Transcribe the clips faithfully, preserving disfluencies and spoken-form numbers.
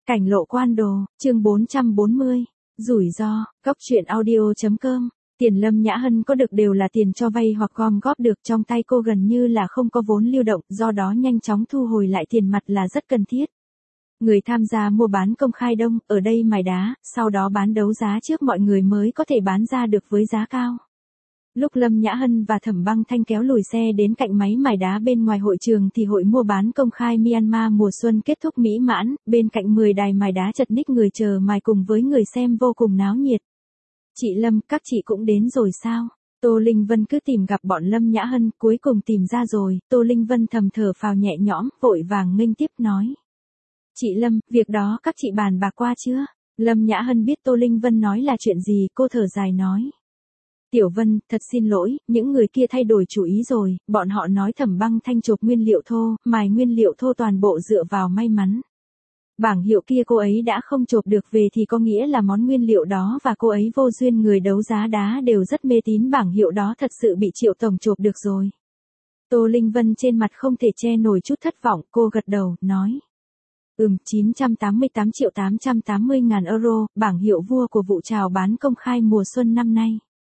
Cảnh lộ quan đồ, chương bốn trăm bốn mươi. Rủi ro, Cóc truyện audio.com. Tiền Lâm Nhã Hân có được đều là tiền cho vay hoặc gom góp được, trong tay cô gần như là không có vốn lưu động, do đó nhanh chóng thu hồi lại tiền mặt là rất cần thiết. Người tham gia mua bán công khai đông, ở đây mài đá, sau đó bán đấu giá trước mọi người mới có thể bán ra được với giá cao. Lúc Lâm Nhã Hân và Thẩm Băng Thanh kéo lùi xe đến cạnh máy mài đá bên ngoài hội trường thì hội mua bán công khai Myanmar mùa xuân kết thúc mỹ mãn, bên cạnh mười đài mài đá chật ních người chờ mài cùng với người xem vô cùng náo nhiệt. Chị Lâm, các chị cũng đến rồi sao? Tô Linh Vân cứ tìm gặp bọn Lâm Nhã Hân, cuối cùng tìm ra rồi, Tô Linh Vân thầm thở phào nhẹ nhõm, vội vàng nghênh tiếp nói. Chị Lâm, việc đó các chị bàn bạc qua chưa? Lâm Nhã Hân biết Tô Linh Vân nói là chuyện gì, cô thở dài nói. Tiểu Vân, thật xin lỗi, những người kia thay đổi chủ ý rồi, bọn họ nói Thẩm Băng Thanh chộp nguyên liệu thô, mài nguyên liệu thô toàn bộ dựa vào may mắn. Bảng hiệu kia cô ấy đã không chộp được về thì có nghĩa là món nguyên liệu đó và cô ấy vô duyên, người đấu giá đá đều rất mê tín bảng hiệu đó thật sự bị Triệu tổng chộp được rồi. Tô Linh Vân trên mặt không thể che nổi chút thất vọng, cô gật đầu, nói. Ừm, chín trăm tám mươi tám triệu tám trăm tám mươi ngàn euro, bảng hiệu vua của vụ chào bán công khai mùa xuân năm nay.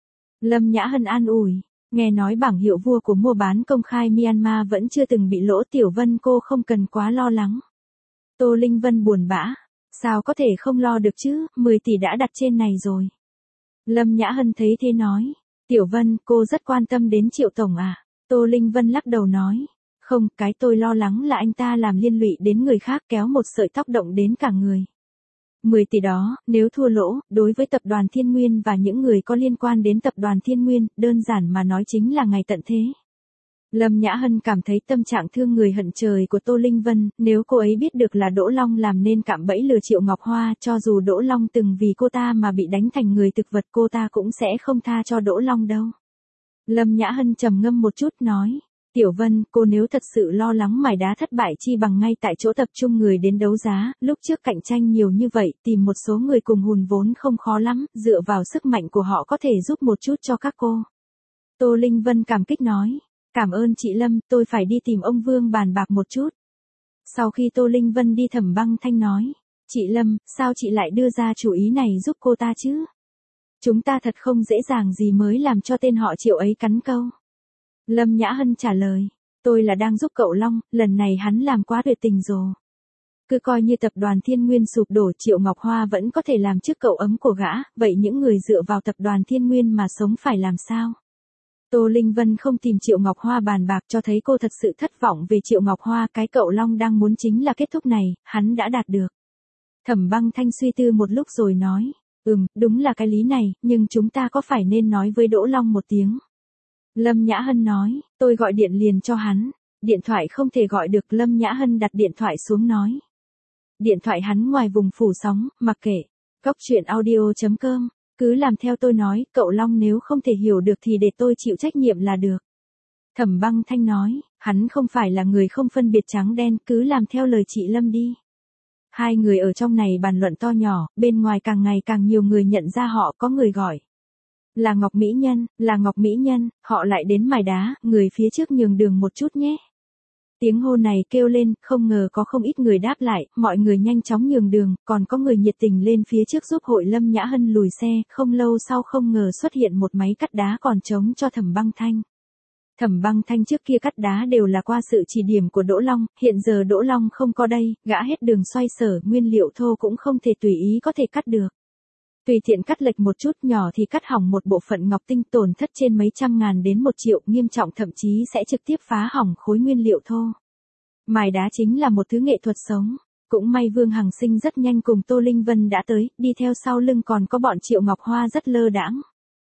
Lâm Nhã Hân an ủi, nghe nói bảng hiệu vua của mua bán công khai Myanmar vẫn chưa từng bị lỗ. Tiểu Vân, cô không cần quá lo lắng. Tô Linh Vân buồn bã, sao có thể không lo được chứ, mười tỷ đã đặt trên này rồi. Lâm Nhã Hân thấy thế nói, Tiểu Vân, cô rất quan tâm đến Triệu tổng à? Tô Linh Vân lắc đầu nói, không, cái tôi lo lắng là anh ta làm liên lụy đến người khác, kéo một sợi tóc động đến cả người. mười tỷ đó, nếu thua lỗ, đối với tập đoàn Thiên Nguyên và những người có liên quan đến tập đoàn Thiên Nguyên, đơn giản mà nói chính là ngày tận thế. Lâm Nhã Hân cảm thấy tâm trạng thương người hận trời của Tô Linh Vân, nếu cô ấy biết được là Đỗ Long làm nên cạm bẫy lừa Triệu Ngọc Hoa, cho dù Đỗ Long từng vì cô ta mà bị đánh thành người thực vật, cô ta cũng sẽ không tha cho Đỗ Long đâu. Lâm Nhã Hân trầm ngâm một chút nói. Tiểu Vân, cô nếu thật sự lo lắng mài đá thất bại chi bằng ngay tại chỗ tập trung người đến đấu giá, lúc trước cạnh tranh nhiều như vậy, tìm một số người cùng hùn vốn không khó lắm, dựa vào sức mạnh của họ có thể giúp một chút cho các cô. Tô Linh Vân cảm kích nói, cảm ơn chị Lâm, tôi phải đi tìm ông Vương bàn bạc một chút. Sau khi Tô Linh Vân đi, Thẩm Băng Thanh nói, chị Lâm, sao chị lại đưa ra chủ ý này giúp cô ta chứ? Chúng ta thật không dễ dàng gì mới làm cho tên họ Triệu ấy cắn câu. Lâm Nhã Hân trả lời, tôi là đang giúp cậu Long, lần này hắn làm quá tuyệt tình rồi. Cứ coi như tập đoàn Thiên Nguyên sụp đổ, Triệu Ngọc Hoa vẫn có thể làm chiếc cậu ấm của gã, vậy những người dựa vào tập đoàn Thiên Nguyên mà sống phải làm sao? Tô Linh Vân không tìm Triệu Ngọc Hoa bàn bạc, cho thấy cô thật sự thất vọng về Triệu Ngọc Hoa, cái cậu Long đang muốn chính là kết thúc này, hắn đã đạt được. Thẩm Băng Thanh suy tư một lúc rồi nói, ừm, đúng là cái lý này, nhưng chúng ta có phải nên nói với Đỗ Long một tiếng? Lâm Nhã Hân nói, tôi gọi điện liền cho hắn. Điện thoại không thể gọi được, Lâm Nhã Hân đặt điện thoại xuống nói. Điện thoại hắn ngoài vùng phủ sóng, mặc kệ. Cóc truyện audio.com, cứ làm theo tôi nói, cậu Long nếu không thể hiểu được thì để tôi chịu trách nhiệm là được. Thẩm Băng Thanh nói, hắn không phải là người không phân biệt trắng đen, cứ làm theo lời chị Lâm đi. Hai người ở trong này bàn luận to nhỏ, bên ngoài càng ngày càng nhiều người nhận ra họ, có người gọi. Là Ngọc Mỹ Nhân, là Ngọc Mỹ Nhân, họ lại đến mài đá, người phía trước nhường đường một chút nhé. Tiếng hô này kêu lên, không ngờ có không ít người đáp lại, mọi người nhanh chóng nhường đường, còn có người nhiệt tình lên phía trước giúp hội Lâm Nhã Hân lùi xe, không lâu sau không ngờ xuất hiện một máy cắt đá còn trống cho Thẩm Băng Thanh. Thẩm Băng Thanh trước kia cắt đá đều là qua sự chỉ điểm của Đỗ Long, hiện giờ Đỗ Long không có đây, gã hết đường xoay sở, nguyên liệu thô cũng không thể tùy ý có thể cắt được. Tùy tiện cắt lệch một chút nhỏ thì cắt hỏng một bộ phận ngọc tinh, tổn thất trên mấy trăm ngàn đến một triệu, nghiêm trọng thậm chí sẽ trực tiếp phá hỏng khối nguyên liệu thô. Mài đá chính là một thứ nghệ thuật sống. Cũng may Vương Hằng Sinh rất nhanh cùng Tô Linh Vân đã tới, đi theo sau lưng còn có bọn Triệu Ngọc Hoa rất lơ đãng.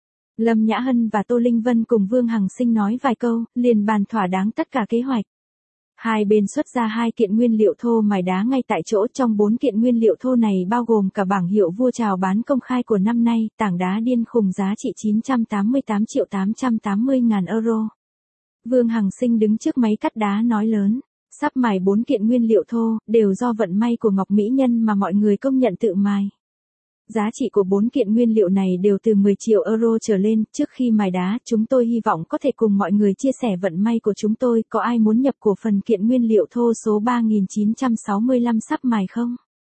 Lâm Nhã Hân và Tô Linh Vân cùng Vương Hằng Sinh nói vài câu, liền bàn thỏa đáng tất cả kế hoạch. Hai bên xuất ra hai kiện nguyên liệu thô mài đá ngay tại chỗ, trong bốn kiện nguyên liệu thô này bao gồm cả bảng hiệu vua chào bán công khai của năm nay, tảng đá điên khùng giá trị chín trăm tám mươi tám triệu tám trăm tám mươi ngàn euro. Vương Hằng Sinh đứng trước máy cắt đá nói lớn, sắp mài bốn kiện nguyên liệu thô, đều do vận may của Ngọc Mỹ Nhân mà mọi người công nhận tự mài. Giá trị của bốn kiện nguyên liệu này đều từ mười triệu euro trở lên, trước khi mài đá, chúng tôi hy vọng có thể cùng mọi người chia sẻ vận may của chúng tôi, có ai muốn nhập cổ phần kiện nguyên liệu thô số ba nghìn chín trăm sáu mươi lăm sắp mài không?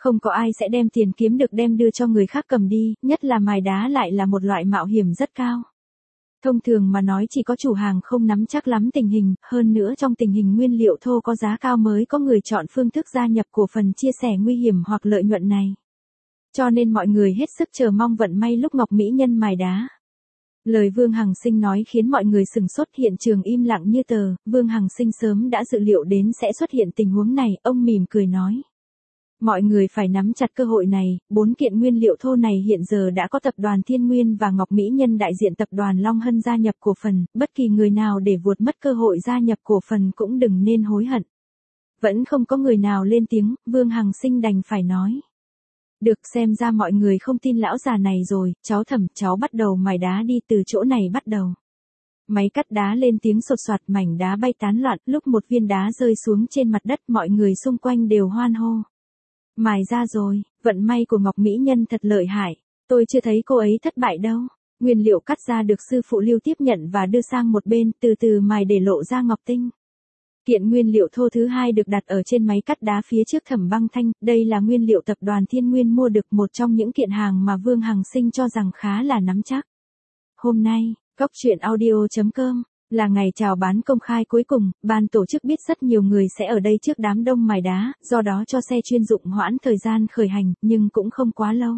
Không có ai sẽ đem tiền kiếm được đem đưa cho người khác cầm đi, nhất là mài đá lại là một loại mạo hiểm rất cao. Thông thường mà nói chỉ có chủ hàng không nắm chắc lắm tình hình, hơn nữa trong tình hình nguyên liệu thô có giá cao mới có người chọn phương thức gia nhập cổ phần chia sẻ nguy hiểm hoặc lợi nhuận này. Cho nên mọi người hết sức chờ mong vận may lúc Ngọc Mỹ Nhân mài đá. Lời Vương Hằng Sinh nói khiến mọi người sừng sốt, hiện trường im lặng như tờ. Vương Hằng Sinh sớm đã dự liệu đến sẽ xuất hiện tình huống này, ông mỉm cười nói. Mọi người phải nắm chặt cơ hội này, bốn kiện nguyên liệu thô này hiện giờ đã có tập đoàn Thiên Nguyên và Ngọc Mỹ Nhân đại diện tập đoàn Long Hân gia nhập cổ phần, bất kỳ người nào để vuột mất cơ hội gia nhập cổ phần cũng đừng nên hối hận. Vẫn không có người nào lên tiếng, Vương Hằng Sinh đành phải nói. Được, xem ra mọi người không tin lão già này rồi, cháu Thẩm, cháu bắt đầu mài đá đi, từ chỗ này bắt đầu. Máy cắt đá lên tiếng sột soạt, mảnh đá bay tán loạn, lúc một viên đá rơi xuống trên mặt đất mọi người xung quanh đều hoan hô. Mài ra rồi, vận may của Ngọc Mỹ Nhân thật lợi hại, tôi chưa thấy cô ấy thất bại đâu. Nguyên liệu cắt ra được sư phụ Lưu tiếp nhận và đưa sang một bên, từ từ mài để lộ ra ngọc tinh. Kiện nguyên liệu thô thứ hai được đặt ở trên máy cắt đá phía trước Thẩm Băng Thanh, đây là nguyên liệu tập đoàn Thiên Nguyên mua được, một trong những kiện hàng mà Vương Hằng Sinh cho rằng khá là nắm chắc. Hôm nay, Cóc Truyện Audio chấm com là ngày chào bán công khai cuối cùng, ban tổ chức biết rất nhiều người sẽ ở đây trước đám đông mài đá, do đó cho xe chuyên dụng hoãn thời gian khởi hành, nhưng cũng không quá lâu.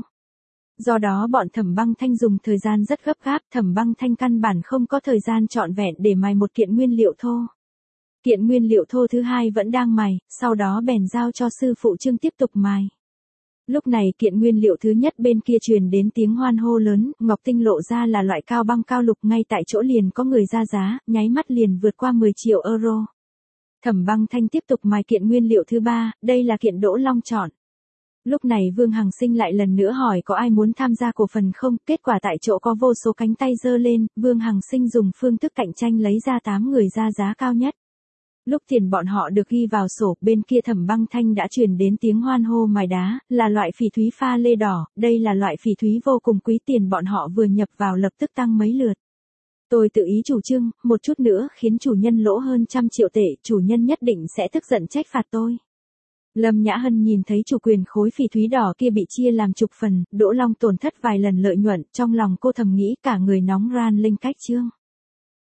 Do đó bọn Thẩm Băng Thanh dùng thời gian rất gấp gáp, Thẩm Băng Thanh căn bản không có thời gian trọn vẹn để mài một kiện nguyên liệu thô. Kiện nguyên liệu thô thứ hai vẫn đang mài, sau đó bèn giao cho sư phụ Trương tiếp tục mài. Lúc này kiện nguyên liệu thứ nhất bên kia truyền đến tiếng hoan hô lớn, ngọc tinh lộ ra là loại cao băng cao lục, ngay tại chỗ liền có người ra giá, nháy mắt liền vượt qua mười triệu euro. Thẩm Băng Thanh tiếp tục mài kiện nguyên liệu thứ ba, đây là kiện Đỗ Long chọn. Lúc này Vương Hằng Sinh lại lần nữa hỏi có ai muốn tham gia cổ phần không, kết quả tại chỗ có vô số cánh tay giơ lên, Vương Hằng Sinh dùng phương thức cạnh tranh lấy ra tám người ra giá cao nhất. Lúc tiền bọn họ được ghi vào sổ, bên kia Thẩm Băng Thanh đã truyền đến tiếng hoan hô mài đá, là loại phỉ thúy pha lê đỏ, đây là loại phỉ thúy vô cùng quý, tiền bọn họ vừa nhập vào lập tức tăng mấy lượt. Tôi tự ý chủ trương, một chút nữa khiến chủ nhân lỗ hơn trăm triệu tệ, chủ nhân nhất định sẽ tức giận trách phạt tôi. Lâm Nhã Hân nhìn thấy chủ quyền khối phỉ thúy đỏ kia bị chia làm chục phần, Đỗ Long tổn thất vài lần lợi nhuận, trong lòng cô thầm nghĩ cả người nóng ran lên cách chương.